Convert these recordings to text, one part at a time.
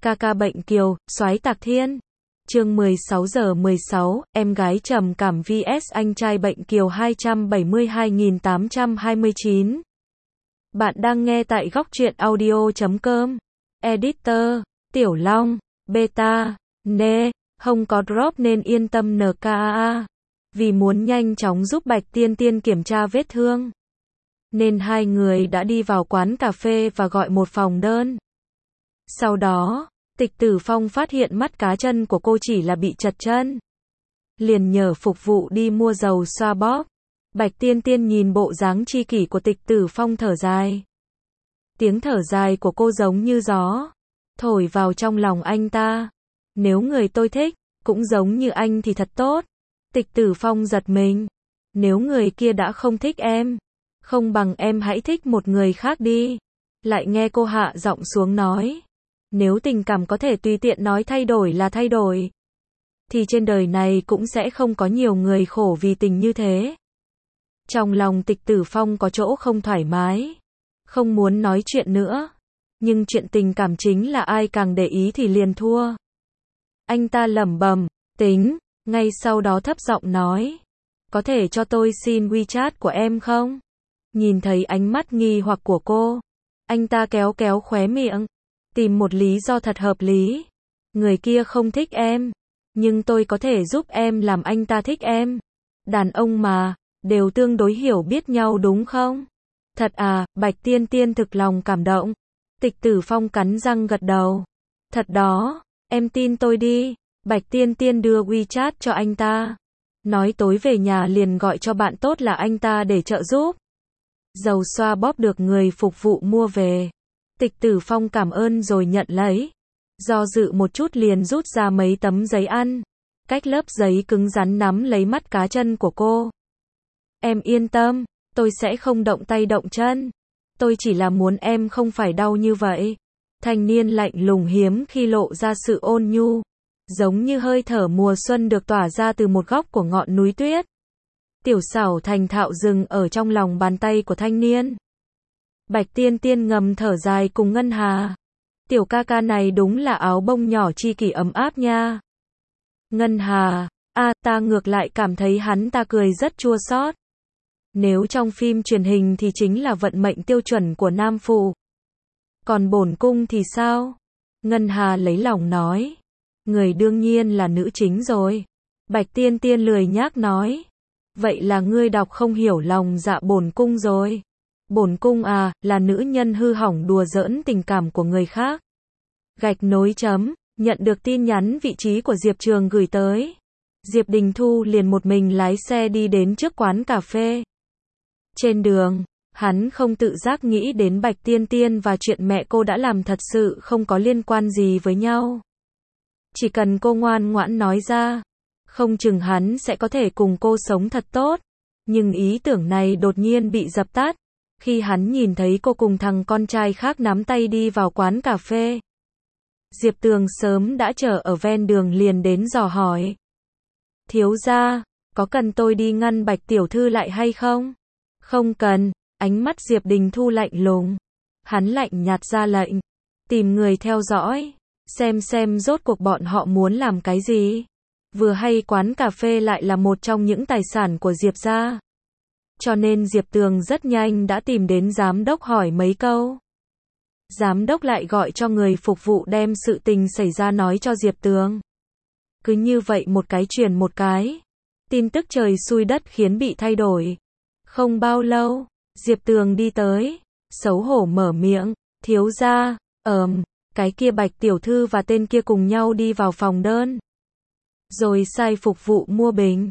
Ca ca bệnh kiều, soái tạc thiên. Chương 16:16, em gái trầm cảm vs anh trai bệnh kiều 272.829. Bạn đang nghe tại góc truyện audio.com. Editor, Tiểu Long, Beta, Nê, không có drop nên yên tâm NKA. Vì muốn nhanh chóng giúp Bạch Tiên Tiên kiểm tra vết thương, nên hai người đã đi vào quán cà phê và gọi một phòng đơn. Sau đó, Tịch Tử Phong phát hiện mắt cá chân của cô chỉ là bị trật chân, liền nhờ phục vụ đi mua dầu xoa bóp. Bạch Tiên Tiên nhìn bộ dáng tri kỷ của Tịch Tử Phong thở dài. Tiếng thở dài của cô giống như gió, thổi vào trong lòng anh ta. Nếu người tôi thích, cũng giống như anh thì thật tốt. Tịch Tử Phong giật mình. Nếu người kia đã không thích em, không bằng em hãy thích một người khác đi. Lại nghe cô hạ giọng xuống nói. Nếu tình cảm có thể tùy tiện nói thay đổi là thay đổi, thì trên đời này cũng sẽ không có nhiều người khổ vì tình như thế. Trong lòng Tịch Tử Phong có chỗ không thoải mái, không muốn nói chuyện nữa. Nhưng chuyện tình cảm chính là ai càng để ý thì liền thua. Anh ta lẩm bẩm, tính, ngay sau đó thấp giọng nói. Có thể cho tôi xin WeChat của em không? Nhìn thấy ánh mắt nghi hoặc của cô, anh ta kéo kéo khóe miệng, tìm một lý do thật hợp lý. Người kia không thích em, nhưng tôi có thể giúp em làm anh ta thích em. Đàn ông mà, đều tương đối hiểu biết nhau đúng không? Thật à, Bạch Tiên Tiên thực lòng cảm động. Tịch Tử Phong cắn răng gật đầu. Thật đó, em tin tôi đi. Bạch Tiên Tiên đưa WeChat cho anh ta. Nói tối về nhà liền gọi cho bạn tốt là anh ta để trợ giúp. Dầu xoa bóp được người phục vụ mua về. Tịch Tử Phong cảm ơn rồi nhận lấy. Do dự một chút liền rút ra mấy tấm giấy ăn. Cách lớp giấy cứng rắn nắm lấy mắt cá chân của cô. Em yên tâm, tôi sẽ không động tay động chân. Tôi chỉ là muốn em không phải đau như vậy. Thanh niên lạnh lùng hiếm khi lộ ra sự ôn nhu, giống như hơi thở mùa xuân được tỏa ra từ một góc của ngọn núi tuyết. Tiểu xảo thành thạo dừng ở trong lòng bàn tay của thanh niên. Bạch Tiên Tiên ngầm thở dài cùng Ngân Hà. Tiểu ca ca này đúng là áo bông nhỏ tri kỷ ấm áp nha. Ngân Hà, ta ngược lại cảm thấy hắn ta cười rất chua xót. Nếu trong phim truyền hình thì chính là vận mệnh tiêu chuẩn của nam phụ. Còn bổn cung thì sao? Ngân Hà lấy lòng nói. Người đương nhiên là nữ chính rồi. Bạch Tiên Tiên lười nhác nói. Vậy là ngươi đọc không hiểu lòng dạ bổn cung rồi. Bổn cung là nữ nhân hư hỏng đùa giỡn tình cảm của người khác. Gạch nối chấm, nhận được tin nhắn vị trí của Diệp Trường gửi tới. Diệp Đình Thu liền một mình lái xe đi đến trước quán cà phê. Trên đường, hắn không tự giác nghĩ đến Bạch Tiên Tiên và chuyện mẹ cô đã làm thật sự không có liên quan gì với nhau. Chỉ cần cô ngoan ngoãn nói ra, không chừng hắn sẽ có thể cùng cô sống thật tốt. Nhưng ý tưởng này đột nhiên bị dập tắt, khi hắn nhìn thấy cô cùng thằng con trai khác nắm tay đi vào quán cà phê. Diệp Tường sớm đã chờ ở ven đường liền đến dò hỏi. Thiếu gia, có cần tôi đi ngăn Bạch tiểu thư lại hay không? Không cần, ánh mắt Diệp Đình Thu lạnh lùng. Hắn lạnh nhạt ra lệnh. Tìm người theo dõi, xem rốt cuộc bọn họ muốn làm cái gì. Vừa hay quán cà phê lại là một trong những tài sản của Diệp gia. Cho nên Diệp Tường rất nhanh đã tìm đến giám đốc hỏi mấy câu. Giám đốc lại gọi cho người phục vụ đem sự tình xảy ra nói cho Diệp Tường. Cứ như vậy một cái truyền một cái. Tin tức trời xui đất khiến bị thay đổi. Không bao lâu, Diệp Tường đi tới, xấu hổ mở miệng, thiếu gia, cái kia Bạch tiểu thư và tên kia cùng nhau đi vào phòng đơn. Rồi sai phục vụ mua bình.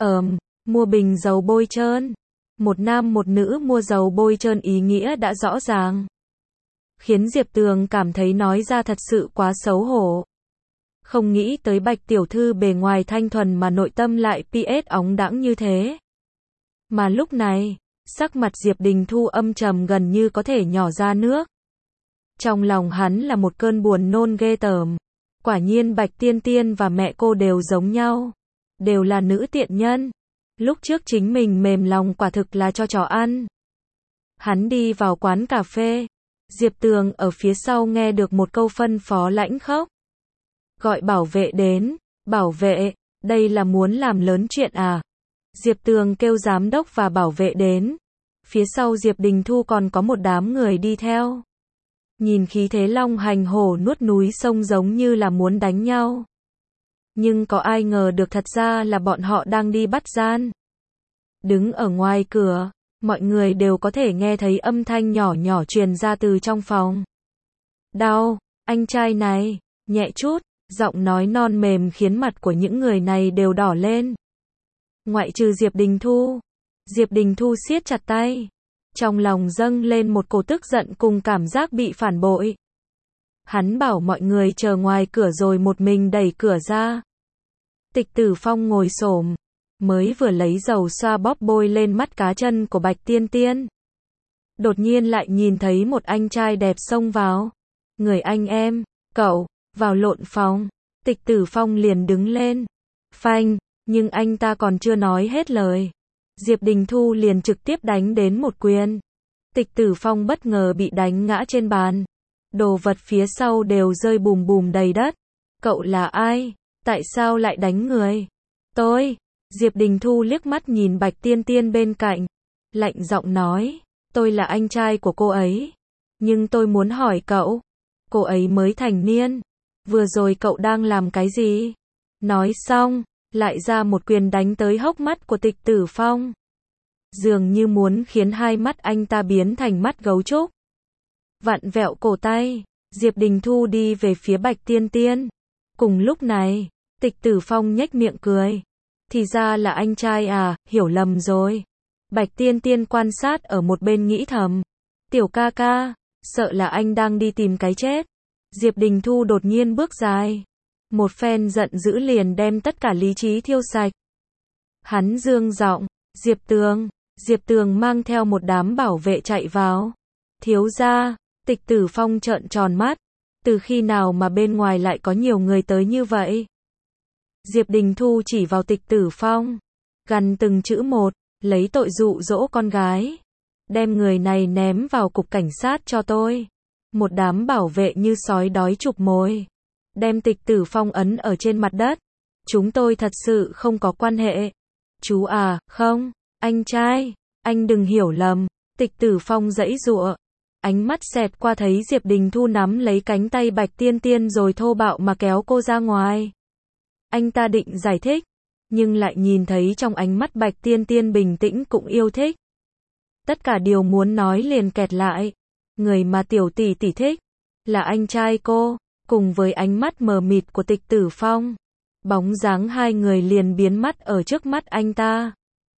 Mua bình dầu bôi trơn. Một nam một nữ mua dầu bôi trơn ý nghĩa đã rõ ràng. Khiến Diệp Tường cảm thấy nói ra thật sự quá xấu hổ. Không nghĩ tới Bạch tiểu thư bề ngoài thanh thuần mà nội tâm lại PS óng đãng như thế. Mà lúc này, sắc mặt Diệp Đình Thu âm trầm gần như có thể nhỏ ra nước. Trong lòng hắn là một cơn buồn nôn ghê tởm. Quả nhiên Bạch Tiên Tiên và mẹ cô đều giống nhau. Đều là nữ tiện nhân. Lúc trước chính mình mềm lòng quả thực là cho chó ăn. Hắn đi vào quán cà phê. Diệp Tường ở phía sau nghe được một câu phân phó lãnh khốc. Gọi bảo vệ đến. Bảo vệ, đây là muốn làm lớn chuyện à? Diệp Tường kêu giám đốc và bảo vệ đến. Phía sau Diệp Đình Thu còn có một đám người đi theo. Nhìn khí thế long hành hổ nuốt núi sông giống như là muốn đánh nhau. Nhưng có ai ngờ được thật ra là bọn họ đang đi bắt gian. Đứng ở ngoài cửa, mọi người đều có thể nghe thấy âm thanh nhỏ nhỏ truyền ra từ trong phòng. Đau, anh trai này, nhẹ chút, giọng nói non mềm khiến mặt của những người này đều đỏ lên. Ngoại trừ Diệp Đình Thu. Diệp Đình Thu siết chặt tay. Trong lòng dâng lên một cổ tức giận cùng cảm giác bị phản bội. Hắn bảo mọi người chờ ngoài cửa rồi một mình đẩy cửa ra. Tịch Tử Phong ngồi xổm, mới vừa lấy dầu xoa bóp bôi lên mắt cá chân của Bạch Tiên Tiên. Đột nhiên lại nhìn thấy một anh trai đẹp xông vào. Người anh em, cậu, vào lộn phòng. Tịch Tử Phong liền đứng lên. Phanh, nhưng anh ta còn chưa nói hết lời. Diệp Đình Thu liền trực tiếp đánh đến một quyền. Tịch Tử Phong bất ngờ bị đánh ngã trên bàn. Đồ vật phía sau đều rơi bùm bùm đầy đất. Cậu là ai? Tại sao lại đánh người? Tôi. Diệp Đình Thu liếc mắt nhìn Bạch Tiên Tiên bên cạnh. Lạnh giọng nói. Tôi là anh trai của cô ấy. Nhưng tôi muốn hỏi cậu. Cô ấy mới thành niên. Vừa rồi cậu đang làm cái gì? Nói xong, lại ra một quyền đánh tới hốc mắt của Tịch Tử Phong. Dường như muốn khiến hai mắt anh ta biến thành mắt gấu trúc. Vặn vẹo cổ tay, Diệp Đình Thu đi về phía Bạch Tiên Tiên. Cùng lúc này, Tịch Tử Phong nhếch miệng cười. Thì ra là anh trai à, hiểu lầm rồi. Bạch Tiên Tiên quan sát ở một bên nghĩ thầm. Tiểu ca ca, sợ là anh đang đi tìm cái chết. Diệp Đình Thu đột nhiên bước dài. Một phen giận dữ liền đem tất cả lý trí thiêu sạch. Hắn dương giọng, Diệp Tường mang theo một đám bảo vệ chạy vào. Thiếu gia, Tịch Tử Phong trợn tròn mắt. Từ khi nào mà bên ngoài lại có nhiều người tới như vậy? Diệp Đình Thu chỉ vào Tịch Tử Phong. Gằn từng chữ một, lấy tội dụ dỗ con gái. Đem người này ném vào cục cảnh sát cho tôi. Một đám bảo vệ như sói đói chụp mồi. Đem Tịch Tử Phong ấn ở trên mặt đất. Chúng tôi thật sự không có quan hệ. Chú à, không, anh trai, anh đừng hiểu lầm. Tịch Tử Phong giãy giụa. Ánh mắt xẹt qua thấy Diệp Đình Thu nắm lấy cánh tay Bạch Tiên Tiên rồi thô bạo mà kéo cô ra ngoài. Anh ta định giải thích, nhưng lại nhìn thấy trong ánh mắt Bạch Tiên Tiên bình tĩnh cũng yêu thích. Tất cả điều muốn nói liền kẹt lại. Người mà tiểu tỷ tỷ thích là anh trai cô. Cùng với ánh mắt mờ mịt của Tịch Tử Phong, bóng dáng hai người liền biến mất ở trước mắt anh ta.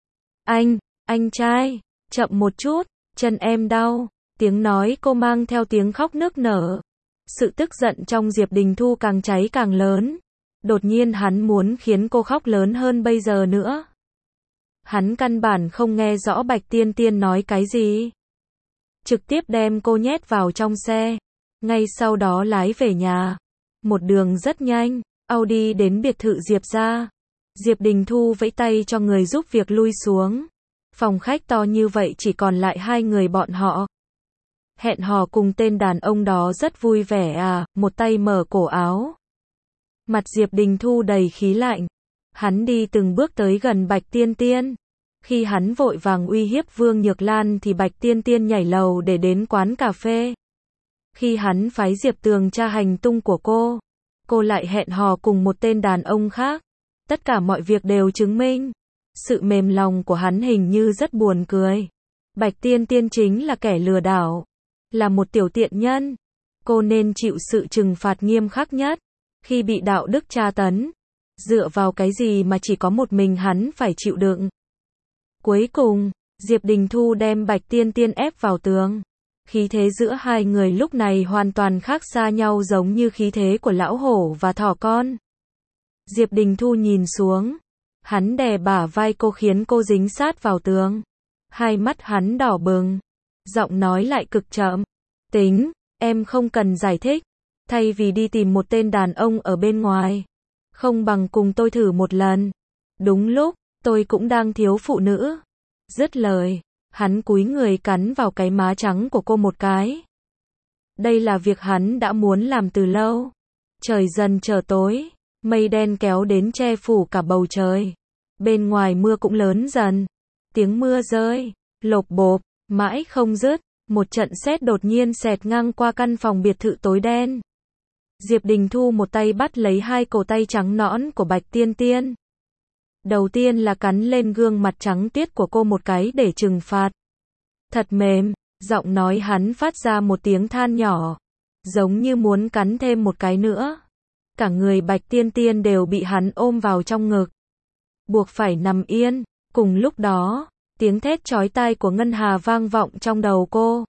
Anh trai, chậm một chút, chân em đau. Tiếng nói cô mang theo tiếng khóc nức nở. Sự tức giận trong Diệp Đình Thu càng cháy càng lớn. Đột nhiên hắn muốn khiến cô khóc lớn hơn bây giờ nữa. Hắn căn bản không nghe rõ Bạch Tiên Tiên nói cái gì. Trực tiếp đem cô nhét vào trong xe. Ngay sau đó lái về nhà. Một đường rất nhanh, Audi đến biệt thự Diệp gia. Diệp Đình Thu vẫy tay cho người giúp việc lui xuống. Phòng khách to như vậy chỉ còn lại hai người bọn họ. Hẹn hò cùng tên đàn ông đó rất vui vẻ à, một tay mở cổ áo. Mặt Diệp Đình Thu đầy khí lạnh. Hắn đi từng bước tới gần Bạch Tiên Tiên. Khi hắn vội vàng uy hiếp Vương Nhược Lan thì Bạch Tiên Tiên nhảy lầu để đến quán cà phê. Khi hắn phái Diệp Tường tra hành tung của cô lại hẹn hò cùng một tên đàn ông khác. Tất cả mọi việc đều chứng minh. Sự mềm lòng của hắn hình như rất buồn cười. Bạch Tiên Tiên chính là kẻ lừa đảo. Là một tiểu tiện nhân. Cô nên chịu sự trừng phạt nghiêm khắc nhất. Khi bị đạo đức tra tấn. Dựa vào cái gì mà chỉ có một mình hắn phải chịu đựng. Cuối cùng, Diệp Đình Thu đem Bạch Tiên Tiên ép vào tường. Khí thế giữa hai người lúc này hoàn toàn khác xa nhau giống như khí thế của lão hổ và thỏ con. Diệp Đình Thu nhìn xuống. Hắn đè bả vai cô khiến cô dính sát vào tường. Hai mắt hắn đỏ bừng. Giọng nói lại cực chậm. Tính, em không cần giải thích. Thay vì đi tìm một tên đàn ông ở bên ngoài. Không bằng cùng tôi thử một lần. Đúng lúc, tôi cũng đang thiếu phụ nữ. Dứt lời, hắn cúi người cắn vào cái má trắng của cô một cái. Đây là việc hắn đã muốn làm từ lâu. Trời dần trở tối, mây đen kéo đến che phủ cả bầu trời. Bên ngoài mưa cũng lớn dần. Tiếng mưa rơi, lộp bộp, mãi không dứt. Một trận sét đột nhiên xẹt ngang qua căn phòng biệt thự tối đen. Diệp Đình Thu một tay bắt lấy hai cổ tay trắng nõn của Bạch Tiên Tiên. Đầu tiên là cắn lên gương mặt trắng tiết của cô một cái để trừng phạt. Thật mềm, giọng nói hắn phát ra một tiếng than nhỏ, giống như muốn cắn thêm một cái nữa. Cả người Bạch Tiên Tiên đều bị hắn ôm vào trong ngực, buộc phải nằm yên. Cùng lúc đó, tiếng thét chói tai của Ngân Hà vang vọng trong đầu cô.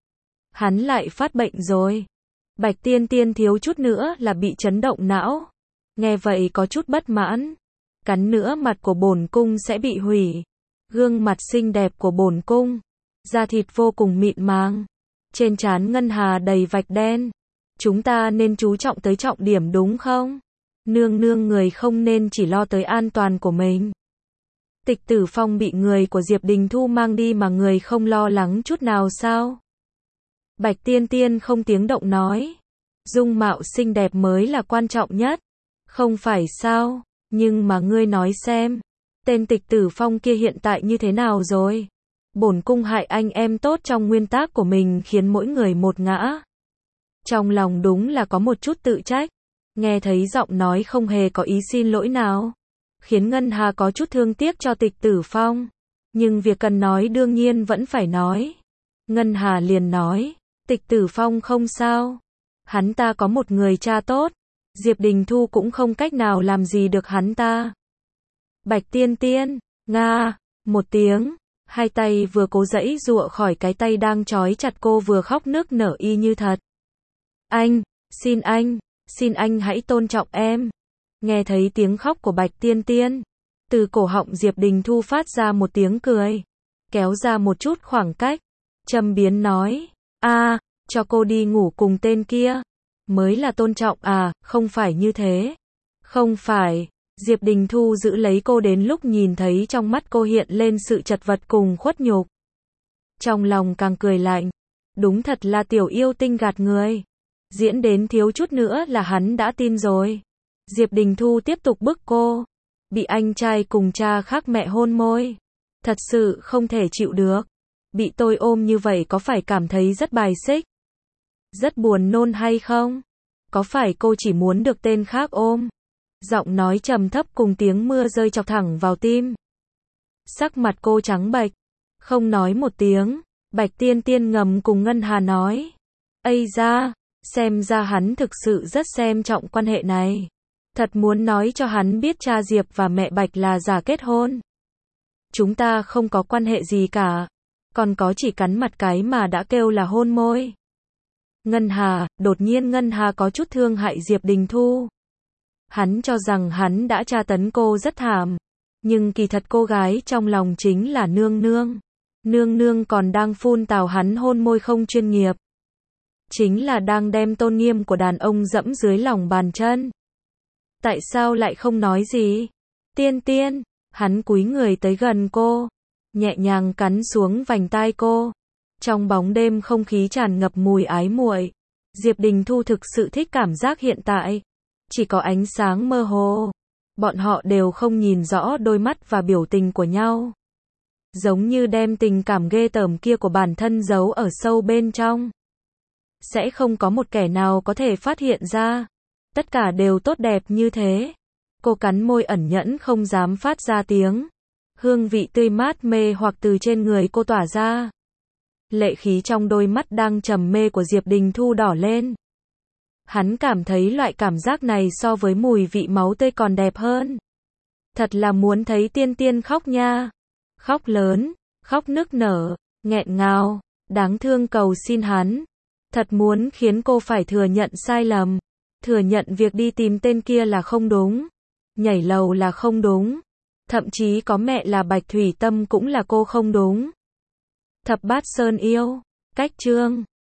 Hắn lại phát bệnh rồi. Bạch Tiên Tiên thiếu chút nữa là bị chấn động não. Nghe vậy có chút bất mãn. Cắn nữa mặt của bổn cung sẽ bị hủy. Gương mặt xinh đẹp của bổn cung, da thịt vô cùng mịn màng. Trên trán Ngân Hà đầy vạch đen. Chúng ta nên chú trọng tới trọng điểm đúng không? Nương nương người không nên chỉ lo tới an toàn của mình. Tịch Tử Phong bị người của Diệp Đình Thu mang đi mà người không lo lắng chút nào sao? Bạch Tiên Tiên không tiếng động nói. Dung mạo xinh đẹp mới là quan trọng nhất. Không phải sao? Nhưng mà ngươi nói xem, tên Tịch Tử Phong kia hiện tại như thế nào rồi? Bổn cung hại anh em tốt trong nguyên tắc của mình khiến mỗi người một ngã. Trong lòng đúng là có một chút tự trách. Nghe thấy giọng nói không hề có ý xin lỗi nào, khiến Ngân Hà có chút thương tiếc cho Tịch Tử Phong. Nhưng việc cần nói đương nhiên vẫn phải nói. Ngân Hà liền nói, Tịch Tử Phong không sao. Hắn ta có một người cha tốt. Diệp Đình Thu cũng không cách nào làm gì được hắn ta. Bạch Tiên Tiên, nga, một tiếng. Hai tay vừa cố giãy giụa khỏi cái tay đang trói chặt cô vừa khóc nức nở y như thật. Anh, xin anh hãy tôn trọng em. Nghe thấy tiếng khóc của Bạch Tiên Tiên, từ cổ họng Diệp Đình Thu phát ra một tiếng cười, kéo ra một chút khoảng cách, châm biếm nói, cho cô đi ngủ cùng tên kia, mới là tôn trọng à, không phải như thế. Không phải, Diệp Đình Thu giữ lấy cô đến lúc nhìn thấy trong mắt cô hiện lên sự chật vật cùng khuất nhục. Trong lòng càng cười lạnh, đúng thật là tiểu yêu tinh gạt người. Diễn đến thiếu chút nữa là hắn đã tin rồi. Diệp Đình Thu tiếp tục bức cô. Bị anh trai cùng cha khác mẹ hôn môi. Thật sự không thể chịu được. Bị tôi ôm như vậy có phải cảm thấy rất bài xích? Rất buồn nôn hay không? Có phải cô chỉ muốn được tên khác ôm? Giọng nói trầm thấp cùng tiếng mưa rơi chọc thẳng vào tim. Sắc mặt cô trắng bệch, không nói một tiếng. Bạch Tiên Tiên ngầm cùng Ngân Hà nói. Ây da, xem ra hắn thực sự rất xem trọng quan hệ này. Thật muốn nói cho hắn biết cha Diệp và mẹ Bạch là giả kết hôn. Chúng ta không có quan hệ gì cả. Còn có chỉ cắn mặt cái mà đã kêu là hôn môi. Ngân Hà, đột nhiên Ngân Hà có chút thương hại Diệp Đình Thu. Hắn cho rằng hắn đã tra tấn cô rất thảm. Nhưng kỳ thật cô gái trong lòng chính là nương nương. Nương nương còn đang phun tào hắn hôn môi không chuyên nghiệp. Chính là đang đem tôn nghiêm của đàn ông dẫm dưới lòng bàn chân. Tại sao lại không nói gì? Tiên Tiên, hắn cúi người tới gần cô, nhẹ nhàng cắn xuống vành tai cô. Trong bóng đêm không khí tràn ngập mùi ái muội. Diệp Đình Thu thực sự thích cảm giác hiện tại. Chỉ có ánh sáng mơ hồ. Bọn họ đều không nhìn rõ đôi mắt và biểu tình của nhau. Giống như đem tình cảm ghê tởm kia của bản thân giấu ở sâu bên trong. Sẽ không có một kẻ nào có thể phát hiện ra. Tất cả đều tốt đẹp như thế. Cô cắn môi ẩn nhẫn không dám phát ra tiếng. Hương vị tươi mát mê hoặc từ trên người cô tỏa ra. Lệ khí trong đôi mắt đang trầm mê của Diệp Đình Thu đỏ lên. Hắn cảm thấy loại cảm giác này so với mùi vị máu tươi còn đẹp hơn. Thật là muốn thấy Tiên Tiên khóc nha. Khóc lớn, khóc nức nở, nghẹn ngào, đáng thương cầu xin hắn. Thật muốn khiến cô phải thừa nhận sai lầm. Thừa nhận việc đi tìm tên kia là không đúng. Nhảy lầu là không đúng. Thậm chí có mẹ là Bạch Thủy Tâm cũng là cô không đúng. Thập Bát Sơn Yêu, cách chương